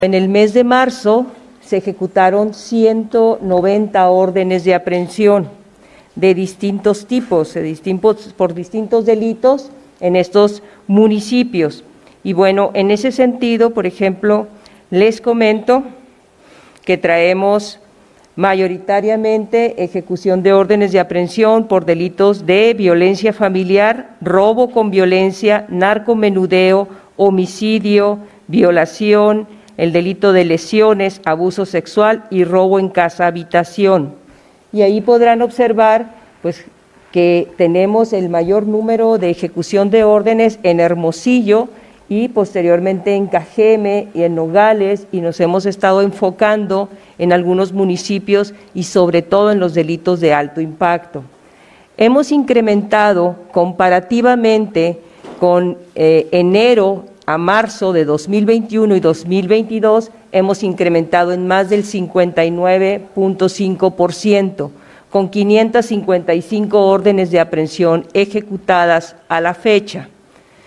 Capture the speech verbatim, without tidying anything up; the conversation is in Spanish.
En el mes de marzo se ejecutaron ciento noventa órdenes de aprehensión de distintos tipos, de distintos, por distintos delitos en estos municipios. Y bueno, en ese sentido, por ejemplo, les comento que traemos mayoritariamente ejecución de órdenes de aprehensión por delitos de violencia familiar, robo con violencia, narcomenudeo, homicidio, violación, el delito de lesiones, abuso sexual y robo en casa habitación. Y ahí podrán observar pues, que tenemos el mayor número de ejecución de órdenes en Hermosillo y posteriormente en Cajeme y en Nogales, y nos hemos estado enfocando en algunos municipios y sobre todo en los delitos de alto impacto. Hemos incrementado comparativamente con eh, enero a marzo de dos mil veintiuno y dos mil veintidós, hemos incrementado en más del cincuenta y nueve punto cinco por ciento, con quinientas cincuenta y cinco órdenes de aprehensión ejecutadas a la fecha.